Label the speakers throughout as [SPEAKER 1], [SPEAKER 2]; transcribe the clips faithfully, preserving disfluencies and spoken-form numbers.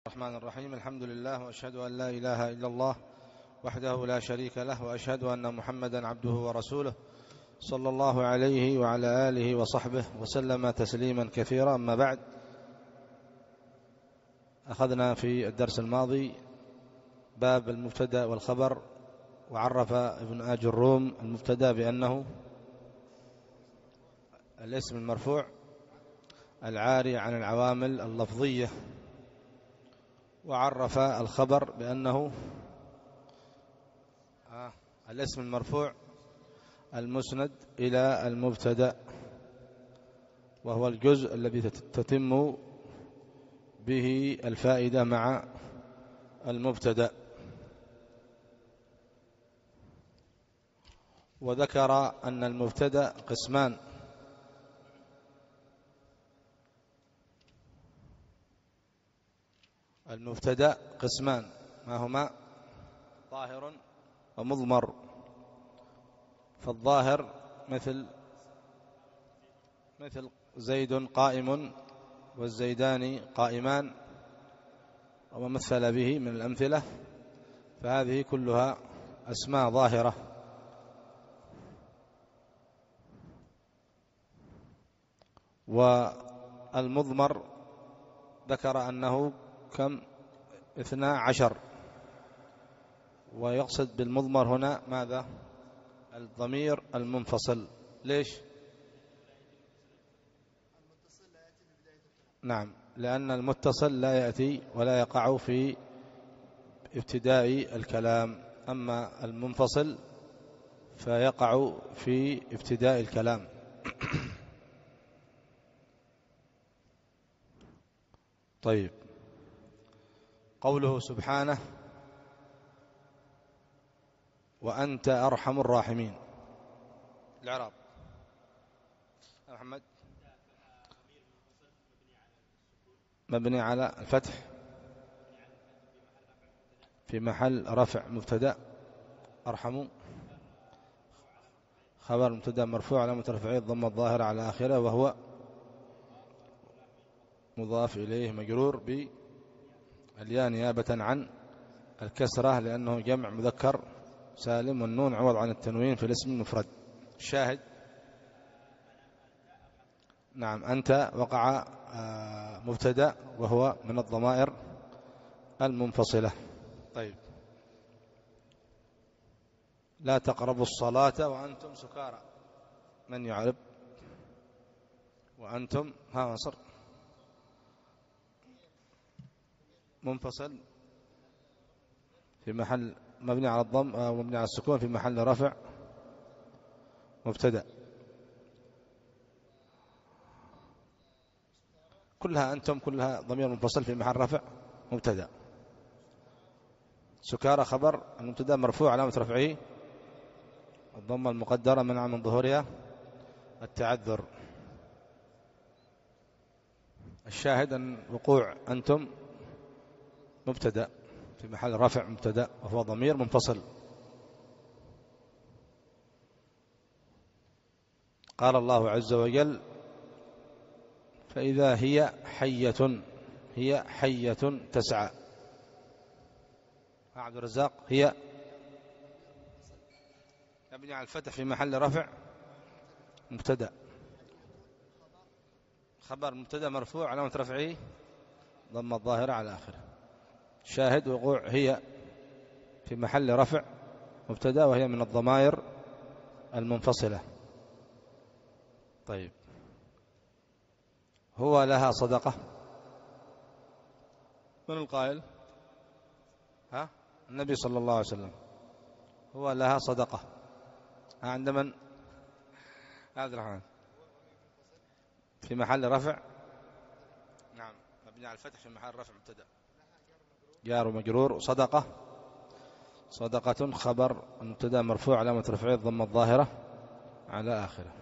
[SPEAKER 1] الرحمن الرحيم. الحمد لله، وأشهد أن لا إله إلا الله وحده لا شريك له، وأشهد أن محمدا عبده ورسوله صلى الله عليه وعلى آله وصحبه وسلم تسليما كثيرا. أما بعد، أخذنا في الدرس الماضي باب المبتدأ والخبر، وعرف ابن آج الروم المبتدأ بأنه الاسم المرفوع العاري عن العوامل اللفظية، وعرف الخبر بأنه آه الاسم المرفوع المسند إلى المبتدأ، وهو الجزء الذي تتم به الفائدة مع المبتدأ. وذكر أن المبتدأ قسمان: المبتدأ قسمان ما هما؟ ظاهر ومضمر. فالظاهر مثل مثل زيد قائم والزيدان قائمان، وما مثل به من الأمثلة، فهذه كلها أسماء ظاهرة. والمضمر ذكر أنه كم؟ اثنا عشر. ويقصد بالمضمر هنا ماذا؟ الضمير المنفصل. ليش؟ نعم، لأن المتصل لا يأتي ولا يقع في ابتداء الكلام، أما المنفصل فيقع في ابتداء الكلام. طيب، قوله سبحانه: وأنت أرحم الراحمين. الإعراب محمد. مبني على الفتح في محل رفع مبتدأ. أرحم خبر مبتدأ مرفوع علامة رفعه الضمة الظاهرة على آخره، وهو مضاف إليه مجرور بالياء نيابة عن الكسرة، لأنه جمع مذكر سالم، والنون عوض عن التنوين في الاسم المفرد. الشاهد: نعم، أنت وقع مبتدأ وهو من الضمائر المنفصلة. طيب، لا تقربوا الصلاة وأنتم سكارى. من يعرب؟ وأنتم ها مصر منفصل في محل مبني على الضم أو مبني على السكون في محل رفع مبتدأ. كلها أنتم كلها ضمير منفصل في محل رفع مبتدأ. سكارى خبر المبتدأ مرفوع علامة رفعه الضمة المقدرة منع من ظهورها التعذر. الشاهد أن وقوع أنتم مبتدأ في محل رفع مبتدأ، وهو ضمير منفصل. قال الله عز وجل: فإذا هي حية هي حية تسعى. عبد الرزاق. هي مبني على الفتح في محل رفع مبتدأ. خبر مبتدأ مرفوع علامة رفعه ضم الظاهرة على آخره. شاهد: وقوع هي في محل رفع مبتدأ، وهي من الضمائر المنفصلة. طيب، هو لها صدقة. من القائل؟ ها؟ النبي صلى الله عليه وسلم. هو لها صدقة. ها عند من؟ عبد الرحمن. في محل رفع. نعم، مبني على الفتح في محل رفع مبتدأ. جار ومجرور. صدقة صدقة خبر المبتدأ مرفوع علامة رفعه الضمة الظاهرة على آخره.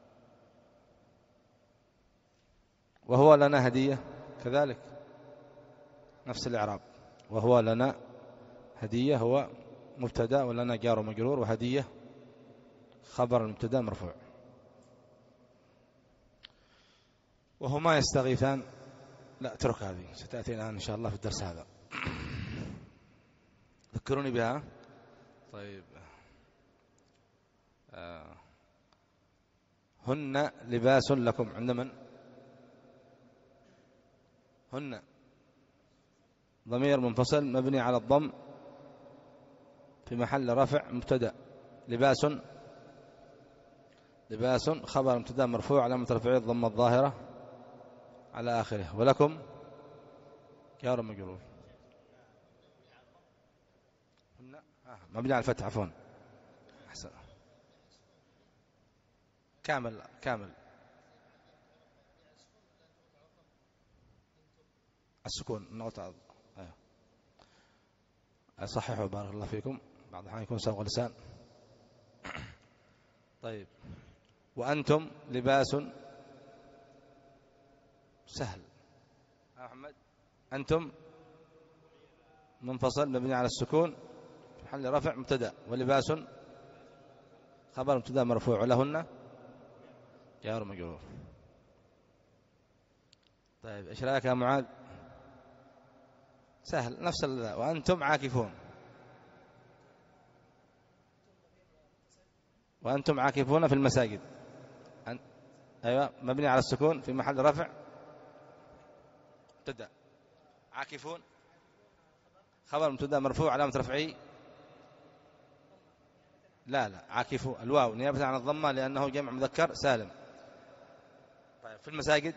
[SPEAKER 1] وهو لنا هدية كذلك نفس الإعراب. وهو لنا هدية هو مبتدأ، ولنا جار ومجرور، وهدية خبر المبتدأ مرفوع. وهما يستغيثان. لا اترك هذه، ستأتي الآن إن شاء الله في الدرس هذا. ذكروني بها. طيب آه. هن لباس لكم، عند من؟ هن ضمير منفصل مبني على الضم في محل رفع مبتدأ. لباس لباس خبر مبتدأ مرفوع علامة رفعه الضم الظاهرة على آخره. ولكم جار مجرور. هن آه. مبني على الفتح عفوا. أحسن. كامل كامل السكون النقطة. أيوه صححوا بارك الله فيكم، بعض الأحيان يكون سوغ لسان. طيب وأنتم لباس سهل. أحمد أنتم منفصل مبني على السكون في محل رفع مبتدأ، ولباس خبر مبتدأ مرفوع، ولهن جار مجرور. طيب ايش رايك يا معاذ؟ سهل نفس ال... وأنتم عاكفون. وأنتم عاكفون في المساجد. أن... أيوة مبني على السكون في محل رفع مبتدأ. عاكفون خبر مبتدأ مرفوع علامة رفعه لا لا عاكفون الواو نيابة عن الضمة لأنه جمع مذكر سالم. طيب في المساجد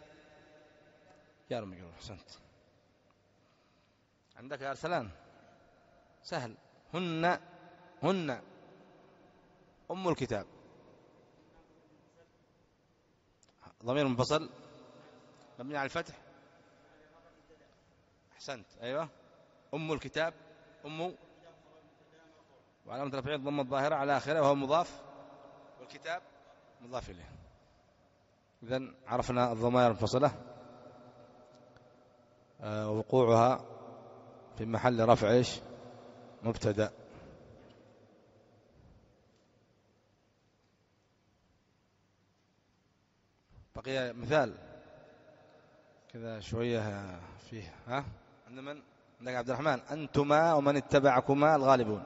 [SPEAKER 1] جار مجرور. أحسنت. عندك يا أرسلان سهل. هن هن أم الكتاب ضمير منفصل مبني على الفتح. أحسنت أيوة أم الكتاب أم وعلامة رفعه الضمة الظاهرة على آخره وهو مضاف، والكتاب مضاف إليه. إذن عرفنا الضمائر المنفصلة ووقوعها في محل رفع إيش؟ مبتدأ. بقي مثال كذا شوية فيه. ها عند من؟ عندك عبد الرحمن. أنتما ومن اتبعكما الغالبون.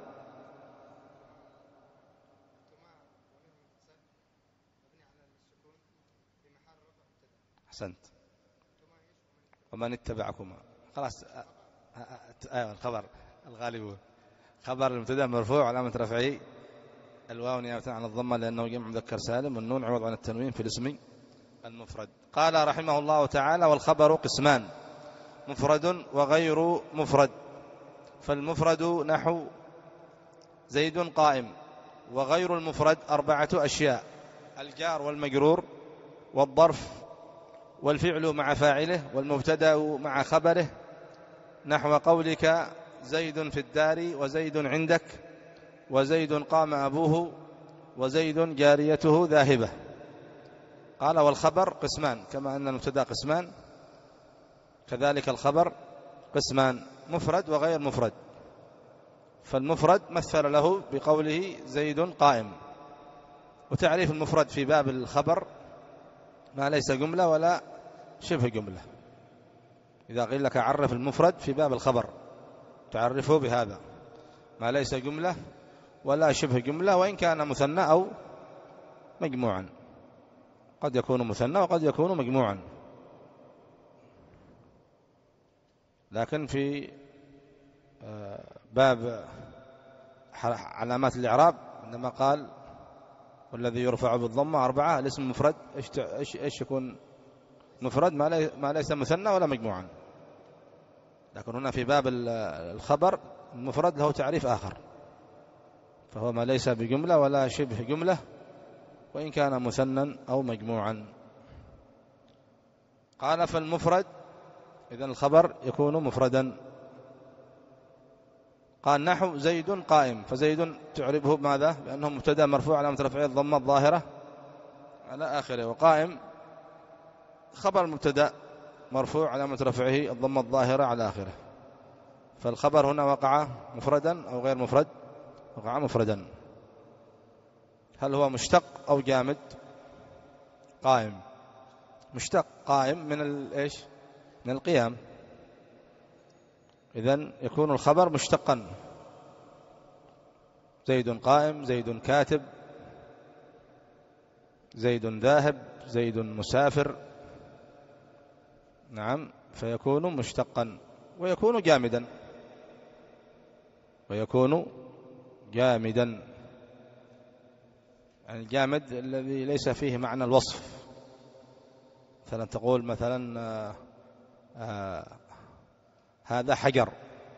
[SPEAKER 1] أحسنت. ومن اتبعكما خلاص. أيوة الخبر الغالبون خبر المبتدأ مرفوع علامة رفعه الواو نيابة عن الضمة لأنه جمع مذكر سالم، والنون عوض عن التنوين في الاسم المفرد. قال رحمه الله تعالى والخبر قسمان مفرد وغير مفرد. فالمفرد نحو زيد قائم، وغير المفرد أربعة أشياء: الجار والمجرور والظرف والفعل مع فاعله والمبتدأ مع خبره، نحو قولك زيد في الدار وزيد عندك وزيد قام أبوه وزيد جاريته ذاهبة. قال والخبر قسمان، كما أن المبتدأ قسمان كذلك الخبر قسمان مفرد وغير مفرد. فالمفرد مثل له بقوله زيد قائم. وتعريف المفرد في باب الخبر ما ليس جملة ولا شبه جملة. إذا قيل لك عرف المفرد في باب الخبر تعرفه بهذا: ما ليس جملة ولا شبه جملة، وإن كان مثنى أو مجموعا. قد يكون مثنى وقد يكون مجموعا. لكن في باب علامات الإعراب عندما قال والذي يرفع بالضمة أربعة، الاسم مفرد إيش إيش يكون مفرد؟ ما ليس مثنى ولا مجموعا. لكن هنا في باب الخبر المفرد له تعريف آخر، فهو ما ليس بجملة ولا شبه جملة وإن كان مثنى أو مجموعا. قال فالمفرد إذن الخبر يكون مفردا. قال نحو زيد قائم، فزيد تعربه بماذا؟ بأنه مبتدأ مرفوع علامة رفعه الضمة الظاهرة على آخره، وقائم خبر مبتدأ مرفوع علامة رفعه الضمة الظاهرة على آخره. فالخبر هنا وقع مفردا أو غير مفرد؟ وقع مفردا. هل هو مشتق أو جامد؟ قائم. مشتق قائم من الإيش؟ من القيام. إذن يكون الخبر مشتقا. زيد قائم، زيد كاتب، زيد ذاهب، زيد مسافر. نعم، فيكون مشتقا. ويكون جامدا، ويكون جامدا، يعني الجامد الذي ليس فيه معنى الوصف. مثلا تقول مثلا آه آه هذا حجر،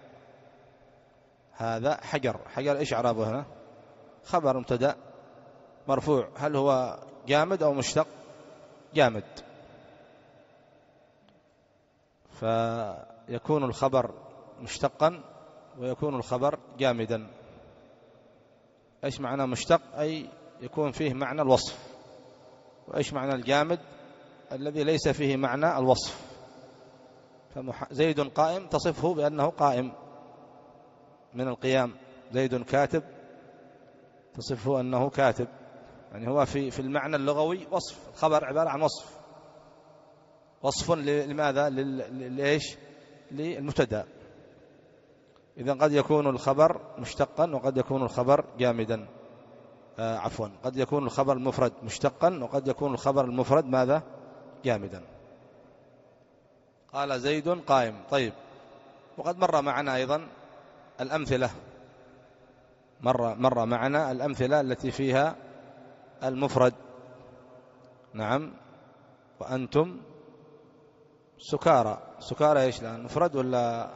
[SPEAKER 1] هذا حجر. حجر إيش إعرابه هنا؟ خبر مبتدأ مرفوع. هل هو جامد أو مشتق؟ جامد. فيكون الخبر مشتقا ويكون الخبر جامدا. إيش معنى مشتق؟ أي يكون فيه معنى الوصف. وإيش معنى الجامد؟ الذي ليس فيه معنى الوصف. فزيد قائم تصفه بأنه قائم من القيام. زيد كاتب تصفه أنه كاتب. يعني هو في في المعنى اللغوي وصف. الخبر عبارة عن وصف. وصف لماذا؟ لإيش؟ للمبتدأ. إذا قد يكون الخبر مشتقا وقد يكون الخبر جامدا. آه عفوا، قد يكون الخبر المفرد مشتقا وقد يكون الخبر المفرد ماذا؟ جامدا. قال زيد قائم. طيب، وقد مر معنا أيضا الأمثلة. مر مر معنا الأمثلة التي فيها المفرد. نعم. وأنتم سكارى. سكارى إيش الآن؟ مفرد ولا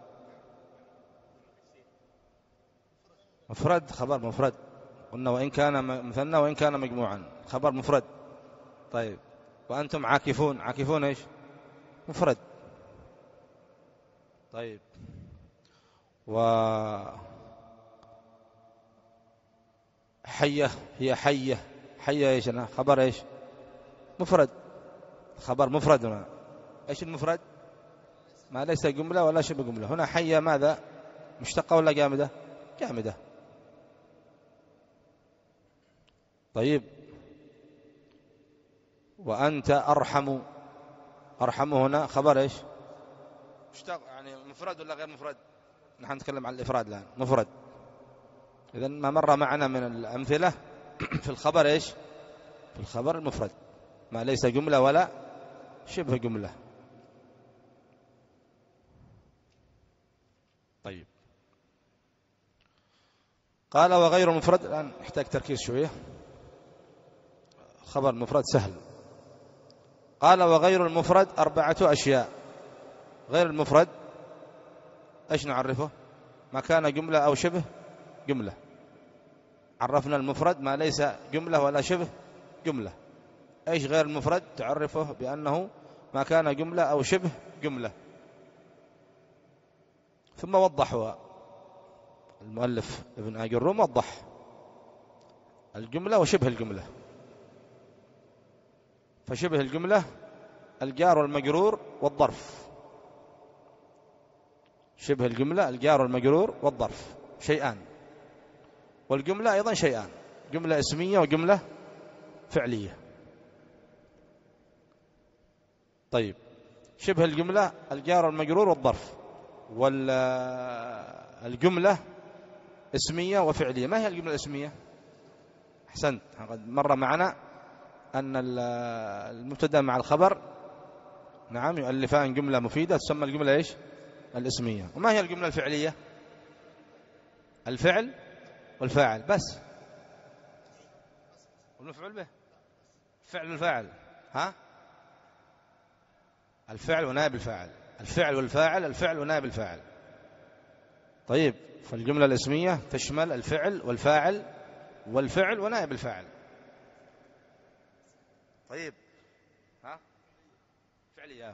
[SPEAKER 1] مفرد؟ خبر مفرد. قلنا وإن كان مثنى وإن كان مجموعا، خبر مفرد. طيب، وأنتم عاكفون. عاكفون إيش؟ مفرد. طيب، و حية، هي حية. حية إيش أنا؟ خبر إيش؟ مفرد. خبر مفرد هنا. إيش المفرد؟ ما ليس جملة ولا شبه جملة. هنا حية ماذا؟ مشتقة ولا جامدة؟ جامدة. طيب، وأنت أرحم. أرحم هنا خبر إيش؟ مشتق، يعني مفرد ولا غير مفرد؟ نحن نتكلم عن الإفراد الآن. مفرد. إذن ما مر معنا من الأمثلة في الخبر إيش؟ في الخبر المفرد، ما ليس جملة ولا شبه جملة. طيب، قال وغير المفرد. الآن يحتاج تركيز شوية. خبر المفرد سهل. قال وغير المفرد أربعة أشياء. غير المفرد إيش نعرفه؟ ما كان جملة أو شبه جملة. عرفنا المفرد ما ليس جملة ولا شبه جملة. إيش غير المفرد؟ تعرفه بأنه ما كان جملة أو شبه جملة. ثم وضحها المؤلف ابن آج الروم. وضح الجملة وشبه الجملة. فشبه الجملة الجار والمجرور والظرف. شبه الجملة الجار والمجرور والظرف شيئان. والجملة أيضا شيئان، جملة اسمية وجملة فعلية. طيب، شبه الجملة الجار والمجرور والظرف. والجملة اسمية وفعلية. ما هي الجملة الاسمية؟ أحسنت، قد مر معنا أن المبتدأ مع الخبر نعم يؤلفان جملة مفيدة تسمى الجملة إيش؟ الاسمية. وما هي الجملة الفعلية؟ الفعل والفاعل بس. والمفعول به. الفعل والفاعل. ها؟ الفعل ونائب الفاعل. الفعل والفاعل. الفعل ونائب الفاعل. طيب، فالجملة الاسمية تشمل الفعل والفاعل والفعل ونائب الفاعل. طيب، ها؟ فعلية.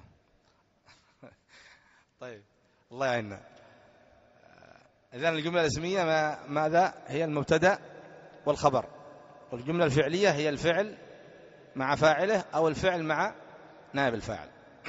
[SPEAKER 1] طيب، الله يعيننا. إذن الجملة الاسمية ما ماذا؟ هي المبتدأ والخبر. والجملة الفعلية هي الفعل مع فاعله أو الفعل مع نائب الفاعل.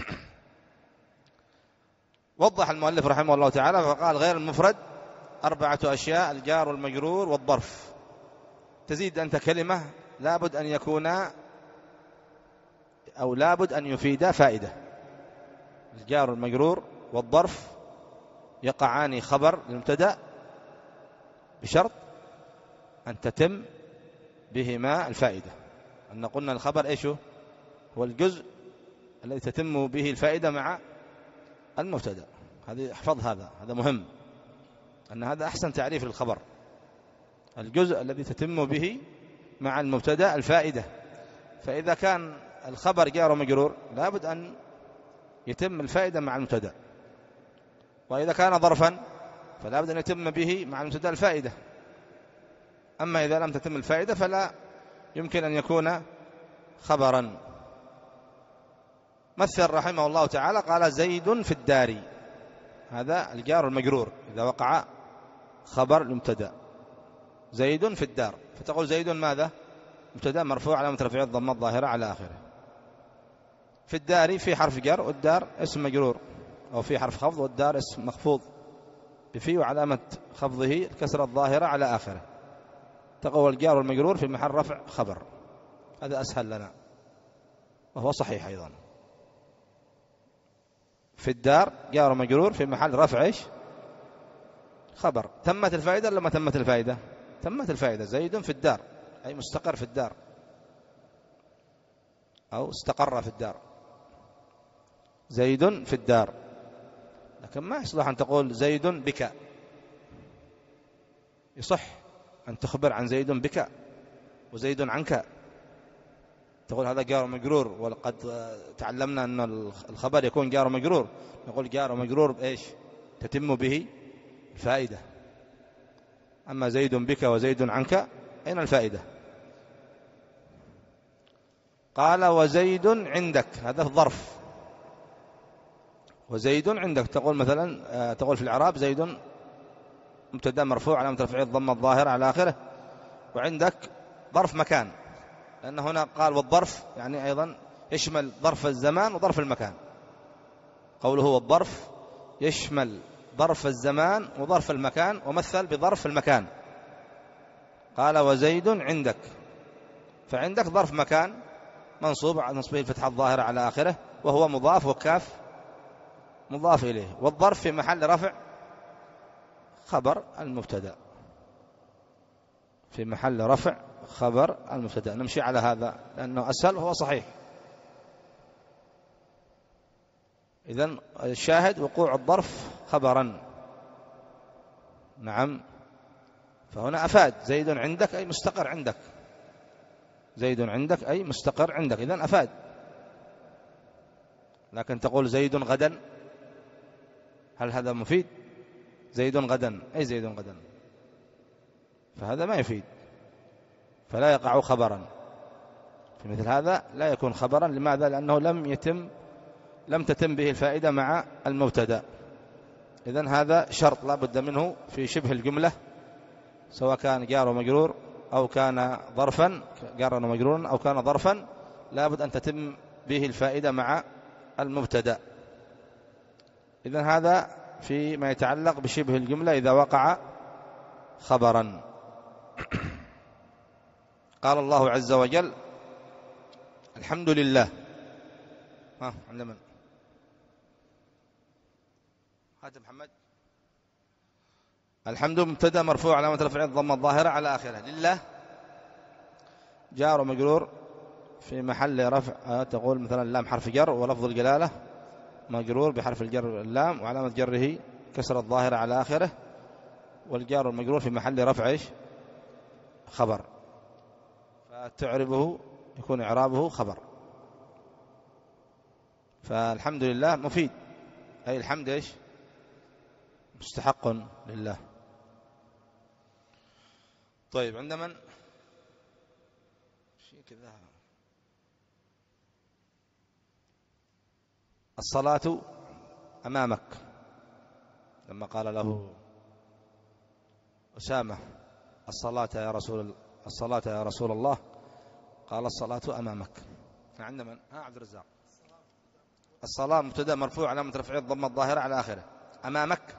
[SPEAKER 1] وضح المؤلف رحمه الله تعالى فقال غير المفرد أربعة أشياء: الجار والمجرور والظرف. تزيد أنت كلمة لابد أن يكون أو لابد أن يفيد فائدة. الجار والمجرور والظرف يقعان خبر للمبتدأ بشرط أن تتم بهما الفائدة. أن قلنا الخبر إيش هو الجزء الذي تتم به الفائدة مع المبتدأ. هذه احفظ هذا، هذا مهم، أن هذا أحسن تعريف للخبر، الجزء الذي تتم به مع المبتدأ الفائدة. فإذا كان الخبر جار ومجرور لابد أن يتم الفائدة مع المبتدأ، وإذا كان ظرفا فلابد أن يتم به مع المبتدأ الفائدة. أما إذا لم تتم الفائدة فلا يمكن أن يكون خبرا. مثل رحمه الله تعالى قال زيد في الدار، هذا الجار المجرور إذا وقع خبر المبتدأ زيد في الدار، فتقول زيد ماذا؟ مبتدأ مرفوع علامة رفعه الضمة الظاهرة على آخره. في الدار في حرف جر، والدار اسم مجرور، أو في حرف خفض، والدار اسم مخفوض بفي وعلامة خفضه الكسرة الظاهرة على آخره. تقول الجار والمجرور في محل رفع خبر، هذا أسهل لنا وهو صحيح أيضا. في الدار جار ومجرور في محل رفع إيش؟ خبر. تمت الفائدة ولا ما تمت الفائدة؟ تمت الفائدة. زيد في الدار أي مستقر في الدار أو استقر في الدار. زيد في الدار، لكن ما يصلح أن تقول زيد بك، يصح أن تخبر عن زيد بك وزيد عنك، تقول هذا جار ومجرور، ولقد تعلمنا أن الخبر يكون جار ومجرور، نقول جار ومجرور بإيش؟ تتم به الفائدة. أما زيد بك وزيد عنك أين الفائدة؟ قال وزيد عندك، هذا الظرف، وزيد عندك تقول مثلا، تقول في الإعراب زيد مبتدأ مرفوع علامة رفعه الضمة الظاهرة على آخره، وعندك ظرف مكان، لأن هنا قال والظرف يعني أيضا يشمل ظرف الزمان وظرف المكان. قوله والظرف يشمل ظرف الزمان وظرف المكان، ومثل بظرف المكان قال وزيد عندك، فعندك ظرف مكان منصوب على نصبه الفتحة الظاهرة على آخره، وهو مضاف وكاف مضاف إليه، والظرف في محل رفع خبر المبتدأ، في محل رفع خبر المبتدأ. نمشي على هذا لأنه أسهل وهو صحيح. إذن الشاهد وقوع الظرف خبرا، نعم. فهنا أفاد زيد عندك أي مستقر عندك، زيد عندك أي مستقر عندك، إذن أفاد. لكن تقول زيد غدا، هل هذا مفيد؟ زيد غدا أي زيد غدا، فهذا ما يفيد، فلا يقع خبرا. في مثل هذا لا يكون خبرا. لماذا؟ لأنه لم يتم لم تتم به الفائدة مع المبتدأ. إذن هذا شرط لا بد منه في شبه الجملة، سواء كان جار ومجرور أو كان ظرفا جار ومجرور أو كان ظرفا، لا بد أن تتم به الفائدة مع المبتدأ. إذن هذا فيما يتعلق بشبه الجملة إذا وقع خبرا. قال الله عز وجل الحمد لله. ها عند من؟ هات محمد. الحمد مبتدأ مرفوع علامة رفعه الضمة الظاهرة على آخره. لله جار ومجرور في محل رفع، تقول مثلا لام حرف جر، ولفظ الجلالة مجرور بحرف الجر اللام، وعلامة جره كسر الظاهرة على آخره، والجار والمجرور في محل رفع ايش؟ خبر، فتعربه يكون إعرابه خبر. فالحمد لله مفيد، أي الحمد ايش؟ مستحق لله. طيب عند من؟ شيء كذا. الصلاة أمامك، لما قال له أسامة الصلاة يا رسول الصلاة يا رسول الله، قال الصلاة أمامك. عند من؟ ها عبد الرزاق. الصلاة مبتدأ مرفوع علامة رفعه الضمة الظاهرة على آخره. أمامك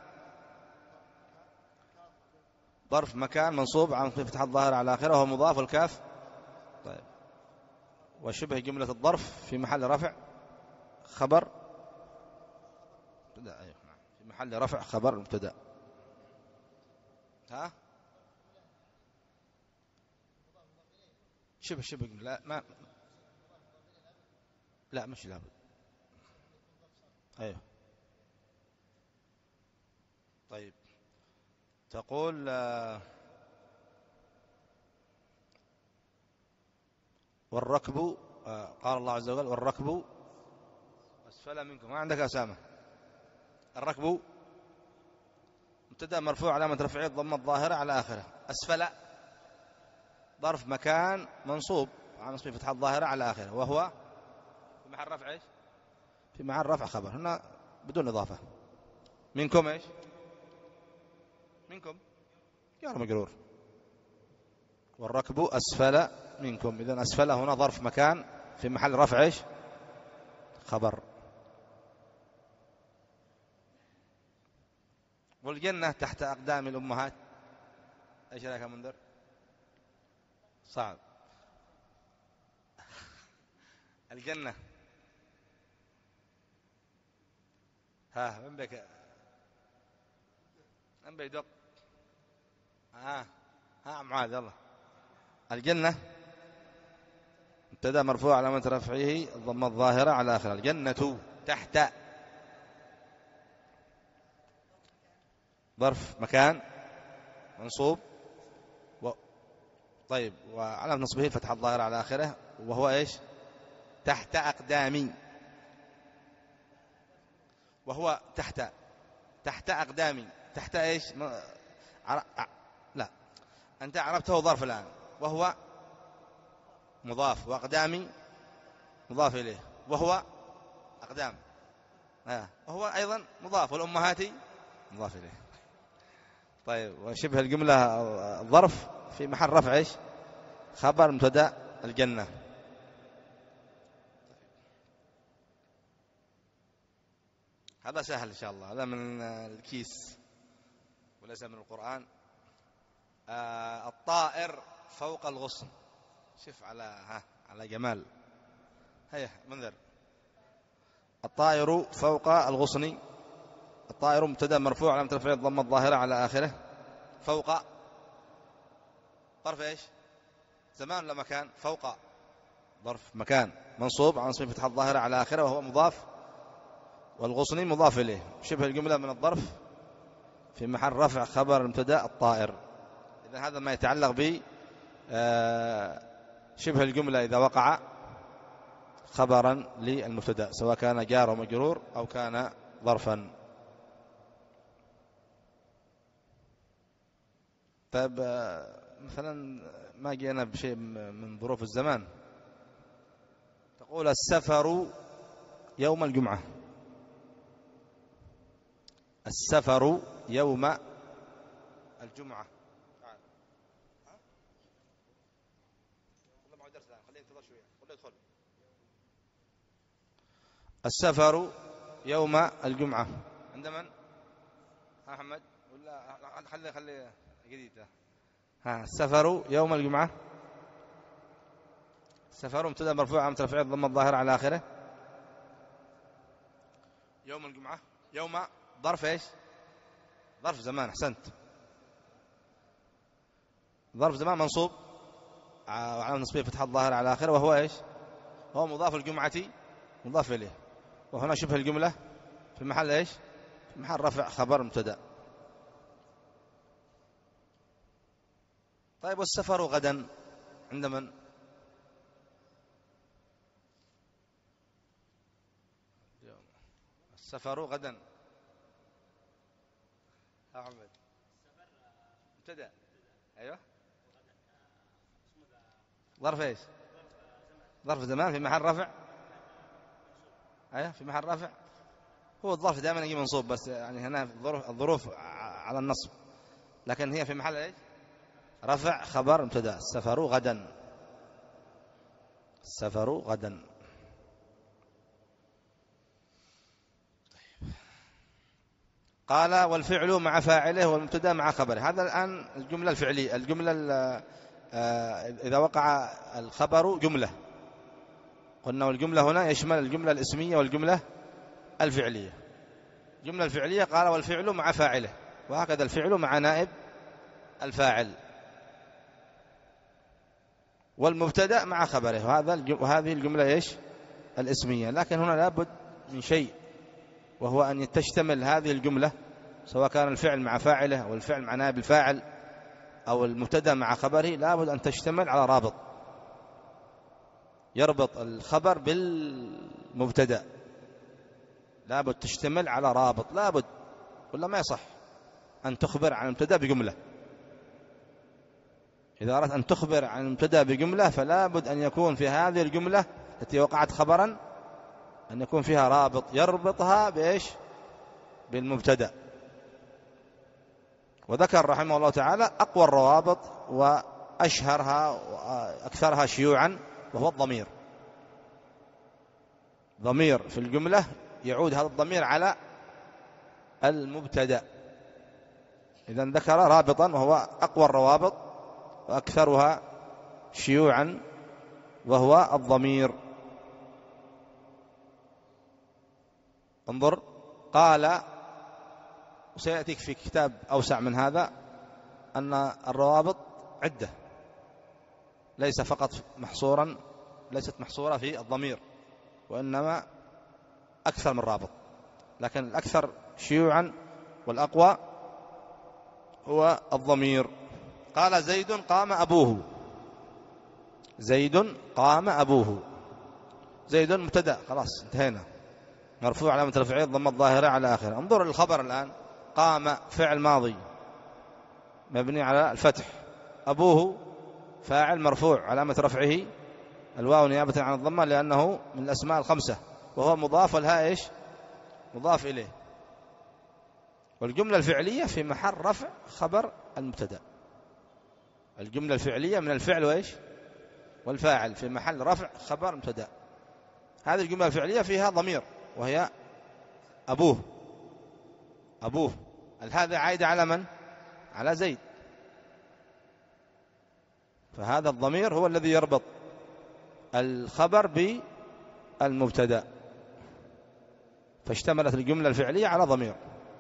[SPEAKER 1] ظرف مكان منصوب على فتح الظاهرة على آخره، وهو مضاف والكاف. طيب وشبه جملة الظرف في محل رفع خبر مبتدأ. أيوه نعم. في محل رفع خبر مبتدأ. ها شبه شبه لا ما لا مش لابد. أيوه طيب تقول والركب قال الله عز وجل والركب أسفل منكم. ما عندك أسامة؟ الركب مبتدأ مرفوع علامة رفعه الضمة الظاهرة على آخره. أسفل ظرف مكان منصوب على نصب فتحة الظاهرة على آخره وهو في محل رفع إيش؟ في محل رفع خبر هنا بدون إضافة. منكم إيش؟ منكم جار مجرور. والركب أسفل منكم. إذن أسفل هنا ظرف مكان في محل رفع إيش؟ خبر. والجنة تحت أقدام الأمهات. إيش رأيك يا منذر؟ صعب. الجنة ها من بك من بيدق ها ها معاذ يلا. الجنة مبتدأ مرفوع علامة رفعه الضمة الظاهرة على آخره. الجنة تحت ظرف مكان منصوب و... طيب وعلامة نصبه الفتحة الظاهرة على آخره وهو إيش؟ تحت أقدامي. وهو تحت تحت أقدامي. تحت إيش؟ م... عر... لا أنت عرفته ظرف الآن. وهو مضاف وأقدامي مضاف إليه وهو أقدام آه. وهو أيضا مضاف والأمهات مضاف إليه. طيب وشبه الجملة ظرف في محل رفع إيش؟ خبر مبتدأ الجنة. هذا سهل إن شاء الله. هذا من الكيس وليس من القرآن. آه الطائر فوق الغصن. شوف على ها على جمال. هيا منذر. الطائر فوق الغصن. الطائر مبتدأ مرفوع علامة رفعه الضمة الظاهرة على آخره. فوق ظرف إيش؟ زمان ولا مكان؟ فوق ظرف مكان منصوب على نصب فتحة الظاهرة على آخره وهو مضاف والغصن مضاف إليه. شبه الجملة من الظرف في محل رفع خبر مبتدأ الطائر. إذا هذا ما يتعلق ب شبه الجملة إذا وقع خبرا للمبتدأ سواء كان جار ومجرور أو كان ظرفا. طيب مثلا ما جينا بشيء من ظروف الزمان. تقول السفر يوم الجمعة. السفر يوم الجمعة. السفر يوم الجمعة عند من؟ ها محمد ولا خلي خلي جديد. ها السفر يوم الجمعة. السفر مبتدأ مرفوع علامة رفعه الضمة الظاهرة على آخره. يوم الجمعة يوم ظرف ايش؟ ظرف زمان. احسنت. ظرف زمان منصوب وعلامة نصبه فتحة الظاهرة على آخره وهو ايش؟ هو مضاف الجمعة مضاف إليه. وهنا شبه الجملة في محل ايش؟ في محل رفع خبر مبتدأ. طيب والسفر غدا عند من؟ السفر غدا. ها محمد مبتدأ. ايوه ظرف ايش؟ ظرف زمان في محل رفع. ايوه في محل رفع. هو الظرف دائما يجي منصوب بس يعني هنا الظروف الظروف على النصب لكن هي في محل ايش؟ رفع خبر مبتدأ. السفر غدا. السفر غدا. قال والفعل مع فاعله والمبتدأ مع خبره. هذا الآن الجملة الفعلية. الجملة إذا وقع الخبر جملة قلنا والجملة هنا يشمل الجملة الاسمية والجملة الفعلية. الجملة الفعلية قال والفعل مع فاعله، وهكذا الفعل مع نائب الفاعل، والمبتدأ مع خبره، وهذا وهذه الجملة إيش؟ الاسمية. لكن هنا لابد من شيء، وهو أن تشتمل هذه الجملة سواء كان الفعل مع فاعله أو الفعل مع نائب الفاعل أو المبتدأ مع خبره، لابد أن تشتمل على رابط يربط الخبر بالمبتدأ، لابد تشتمل على رابط، لابد، ولا ما يصح أن تخبر عن المبتدأ بجملة. إذا أردت أن تخبر عن المبتدأ بجملة فلا بد أن يكون في هذه الجملة التي وقعت خبرا أن يكون فيها رابط يربطها بإيش؟ بالمبتدأ. وذكر رحمه الله تعالى أقوى الروابط وأشهرها وأكثرها شيوعا وهو الضمير. ضمير في الجملة يعود هذا الضمير على المبتدأ، إذن ذكر رابطا وهو أقوى الروابط وأكثرها شيوعا وهو الضمير. انظر، قال، وسيأتيك في كتاب أوسع من هذا، أن الروابط عدة، ليس فقط محصورا ليست محصورة في الضمير، وإنما أكثر من رابط، لكن الأكثر شيوعا والأقوى هو الضمير. قال زيد قام أبوه، زيد قام أبوه، زيد مبتدأ خلاص انتهينا، مرفوع علامة رفعه الضمة الظاهرة على آخره. انظر للخبر الآن، قام فعل ماضي مبني على الفتح، أبوه فاعل مرفوع علامة رفعه الواو نيابة عن الضمة لأنه من الأسماء الخمسة، وهو مضاف والهاء إيش؟ مضاف إليه. والجملة الفعلية في محل رفع خبر المبتدأ، الجملة الفعلية من الفعل وإيش؟ والفاعل في محل رفع خبر مبتدأ. هذه الجملة الفعلية فيها ضمير وهي أبوه، أبوه هذا عائد على من؟ على زيد، فهذا الضمير هو الذي يربط الخبر بالمبتدأ، فاشتملت الجملة الفعلية على ضمير.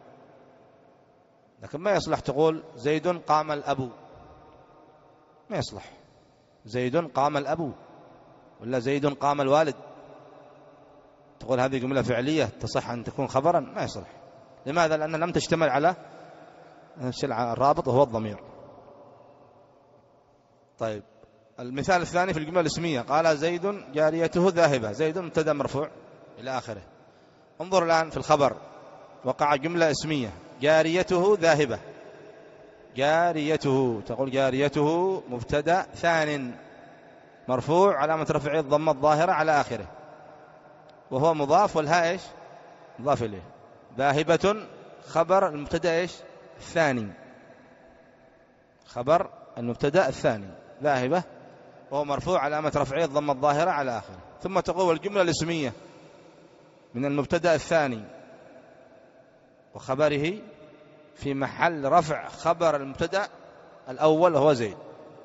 [SPEAKER 1] لكن ما يصلح تقول زيد قام الأبو، ما يصلح زيد قام الأبو ولا زيد قام الوالد، تقول هذه جملة فعلية تصح أن تكون خبرا، ما يصلح. لماذا؟ لأنها لم تشتمل على الرابط وهو الضمير. طيب، المثال الثاني في الجملة الاسمية، قال زيد جاريته ذاهبة، زيد مبتدأ مرفوع إلى آخره. انظر الآن في الخبر، وقع جملة اسمية جاريته ذاهبة، جاريته، تقول جاريته مبتدأ ثان مرفوع علامة رفعه الضمة الظاهرة على آخره، وهو مضاف والهاء إيش؟ مضاف إليه. ذاهبة خبر المبتدأ إيش؟ الثاني، خبر المبتدأ الثاني ذاهبة، وهو مرفوع علامة رفعه الضمة الظاهرة على آخره. ثم تقول الجملة الاسمية من المبتدأ الثاني وخبره في محل رفع خبر المبتدأ الأول وهو زيد.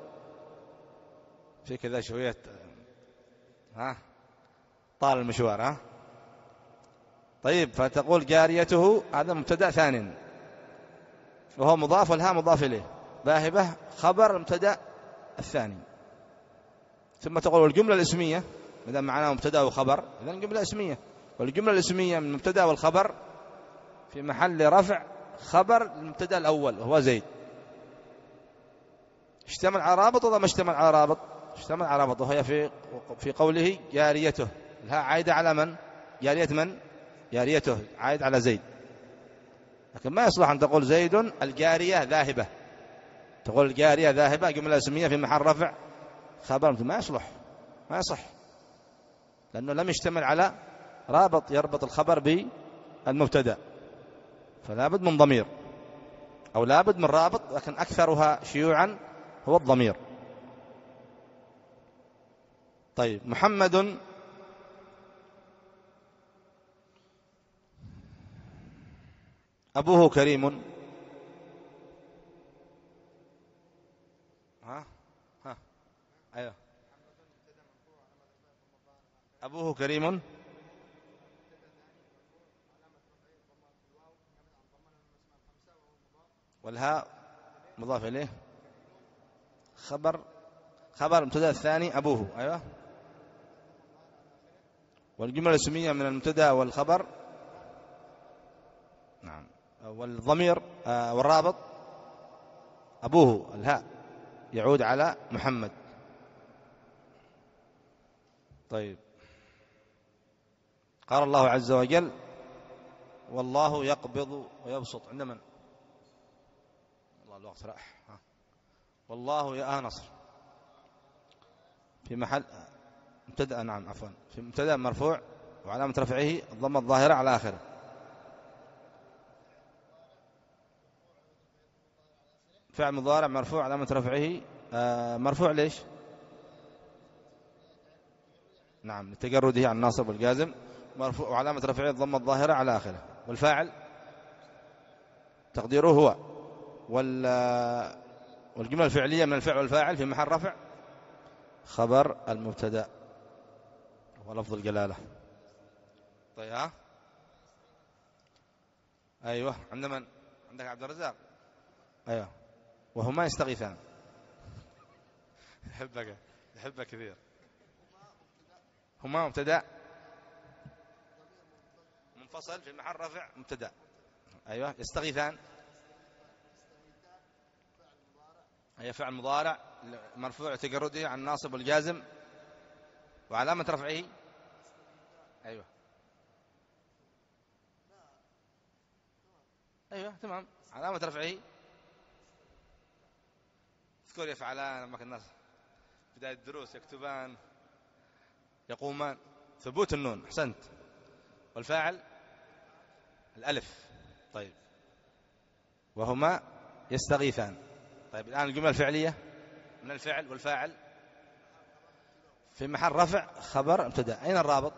[SPEAKER 1] في كذا شوية ها طال المشوار ها. طيب، فتقول جاريته هذا مبتدأ ثاني وهو مضاف والها مضاف إليه، ذاهبة خبر المبتدأ الثاني. ثم تقول الجملة الاسمية إذا معناه مبتدأ وخبر، إذا الجملة اسمية، والجملة الاسمية من المبتدأ والخبر في محل رفع خبر المبتدأ الأول وهو زيد. اشتمل على رابط ولا ما اشتمل على رابط؟ اشتمل على رابط، وهي في في قوله جاريته، الها عايدة على من؟ جارية من؟ جاريته عايد على زيد. لكن ما يصلح أن تقول زيد الجارية ذاهبة، تقول الجارية ذاهبة جملة اسمية في محل رفع خبر، ما يصلح، ما يصح، لأنه لم يشتمل على رابط يربط الخبر بالمبتدأ، فلا بد من ضمير أو لا بد من رابط، لكن أكثرها شيوعا هو الضمير. طيب، محمد أبوه كريم، ها ها أيوه، أبوه كريم والهاء مضاف إليه خبر خبر المبتدا الثاني أبوه. أيوة. والجملة الاسمية من المبتدا والخبر نعم والضمير آه والرابط أبوه الهاء يعود على محمد. طيب قال الله عز وجل والله يقبض ويبسط عند من؟ والله الوقت راح. والله يا نصر في محل مبتدا نعم عفوا في مبتدا مرفوع وعلامة رفعه الضمة الظاهرة على آخره. فعل مضارع مرفوع علامة رفعه آه مرفوع ليش؟ نعم لتجرده عن الناصب والجازم مرفوع وعلامة رفعه الضمة الظاهرة على آخره. والفاعل تقديره هو وال والجملة الفعلية من الفعل والفاعل في محل رفع خبر المبتدا ولفظ الجلالة. طيب ها أيوة عند من؟ عندك عبد الرزاق. أيوة وهما يستغيثان. يحبك يحبك كثير. هما مبتدا منفصل في محل رفع مبتدا. أيوة يستغيثان هي فعل مضارع مرفوع تجرده عن الناصب والجازم وعلامة رفعه أيوة أيوة تمام علامة رفعه اذكر يفعلان لما الناس بداية الدروس يكتبان يقومان ثبوت النون. أحسنت. والفاعل الألف. طيب وهما يستغيثان. طيب الآن الجملة الفعلية من الفعل والفاعل في محل رفع خبر ابتدأ. أين الرابط؟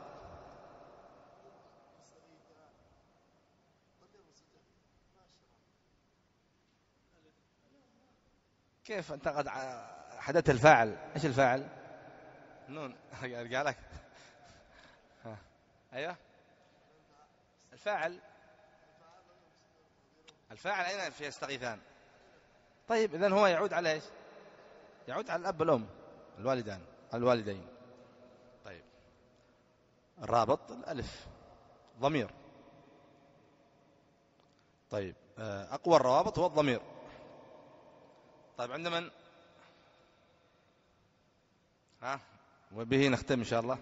[SPEAKER 1] كيف أنت قد حدثت الفاعل؟ إيش الفاعل؟ نون قال لك. أيوة الفاعل الفاعل أين في يستغيثان؟ طيب إذن هو يعود على إيش؟ يعود على الأب والأم الوالدان الوالدين. طيب الرابط الألف ضمير. طيب أقوى الروابط هو الضمير. طيب عند من؟ ها وبه نختم إن شاء الله.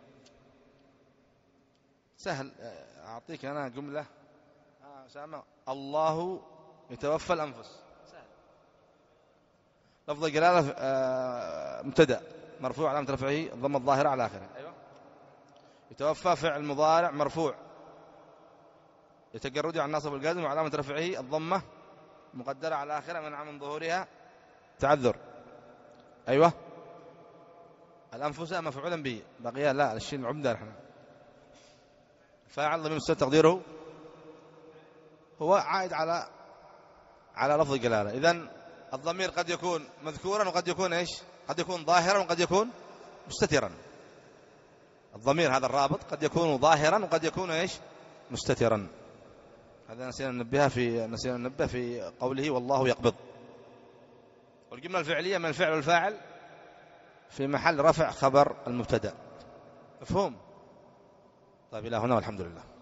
[SPEAKER 1] سهل أعطيك أنا جملة آه سامع الله يتوفى الأنفس. سهل. لفظ الجلالة آه مبتدأ مرفوع علامة رفعه الضمة الظاهرة على آخره. أيوة. يتوفى فعل مضارع مرفوع يتجرد عن الناصب والجازم وعلامة رفعه الضمة مقدرة على آخره منع من ظهورها تعذر. أيوة. الأنفس مفعولا به بقي لا الشيء العمدة نحن فاعل ضمير مستتر تقديره هو عائد على على لفظ الجلالة. إذن الضمير قد يكون مذكورا وقد يكون إيش؟ قد يكون ظاهرا وقد يكون مستترا. الضمير هذا الرابط قد يكون ظاهرا وقد يكون إيش؟ مستترا. هذا نسينا ننبه في نسينا ننبه في قوله والله يقبض. والجملة الفعلية من الفعل والفاعل في محل رفع خبر المبتدأ. مفهوم؟ طيب إلى هنا والحمد لله.